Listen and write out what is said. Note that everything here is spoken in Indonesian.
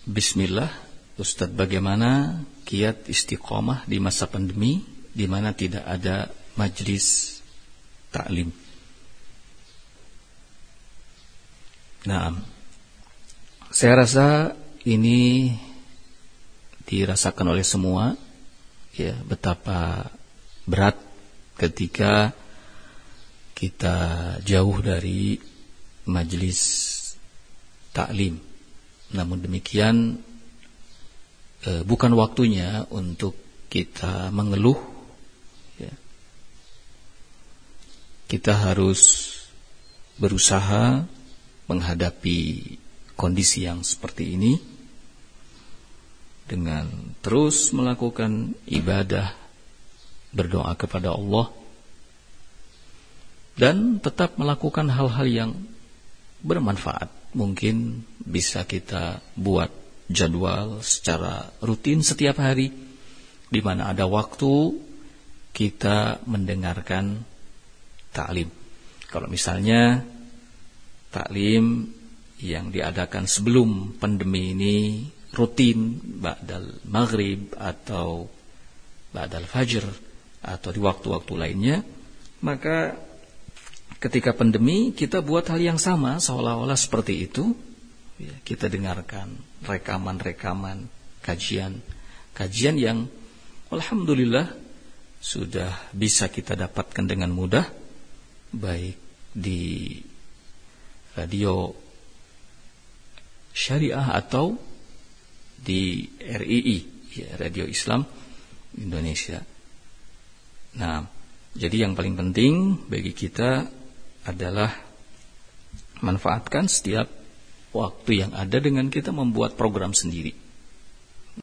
Bismillah, Ustadz, bagaimana kiat istiqomah di masa pandemi di mana tidak ada majlis taklim? Nah, saya rasa ini dirasakan oleh semua, ya, betapa berat ketika kita jauh dari majlis taklim. Namun demikian, bukan waktunya untuk kita mengeluh, ya. Kita harus berusaha menghadapi kondisi yang seperti ini dengan terus melakukan ibadah, berdoa kepada Allah, dan tetap melakukan hal-hal yang bermanfaat. Mungkin bisa kita buat jadwal secara rutin setiap hari, di mana ada waktu kita mendengarkan taklim. Kalau misalnya taklim yang diadakan sebelum pandemi ini rutin ba'dal maghrib atau ba'dal fajr atau di waktu-waktu lainnya, maka ketika pandemi kita buat hal yang sama seolah-olah seperti itu, ya, kita dengarkan rekaman-rekaman kajian yang alhamdulillah sudah bisa kita dapatkan dengan mudah, baik di radio syariah atau di RII, ya, Radio Islam Indonesia. Nah, jadi yang paling penting bagi kita adalah manfaatkan setiap waktu yang ada dengan kita membuat program sendiri.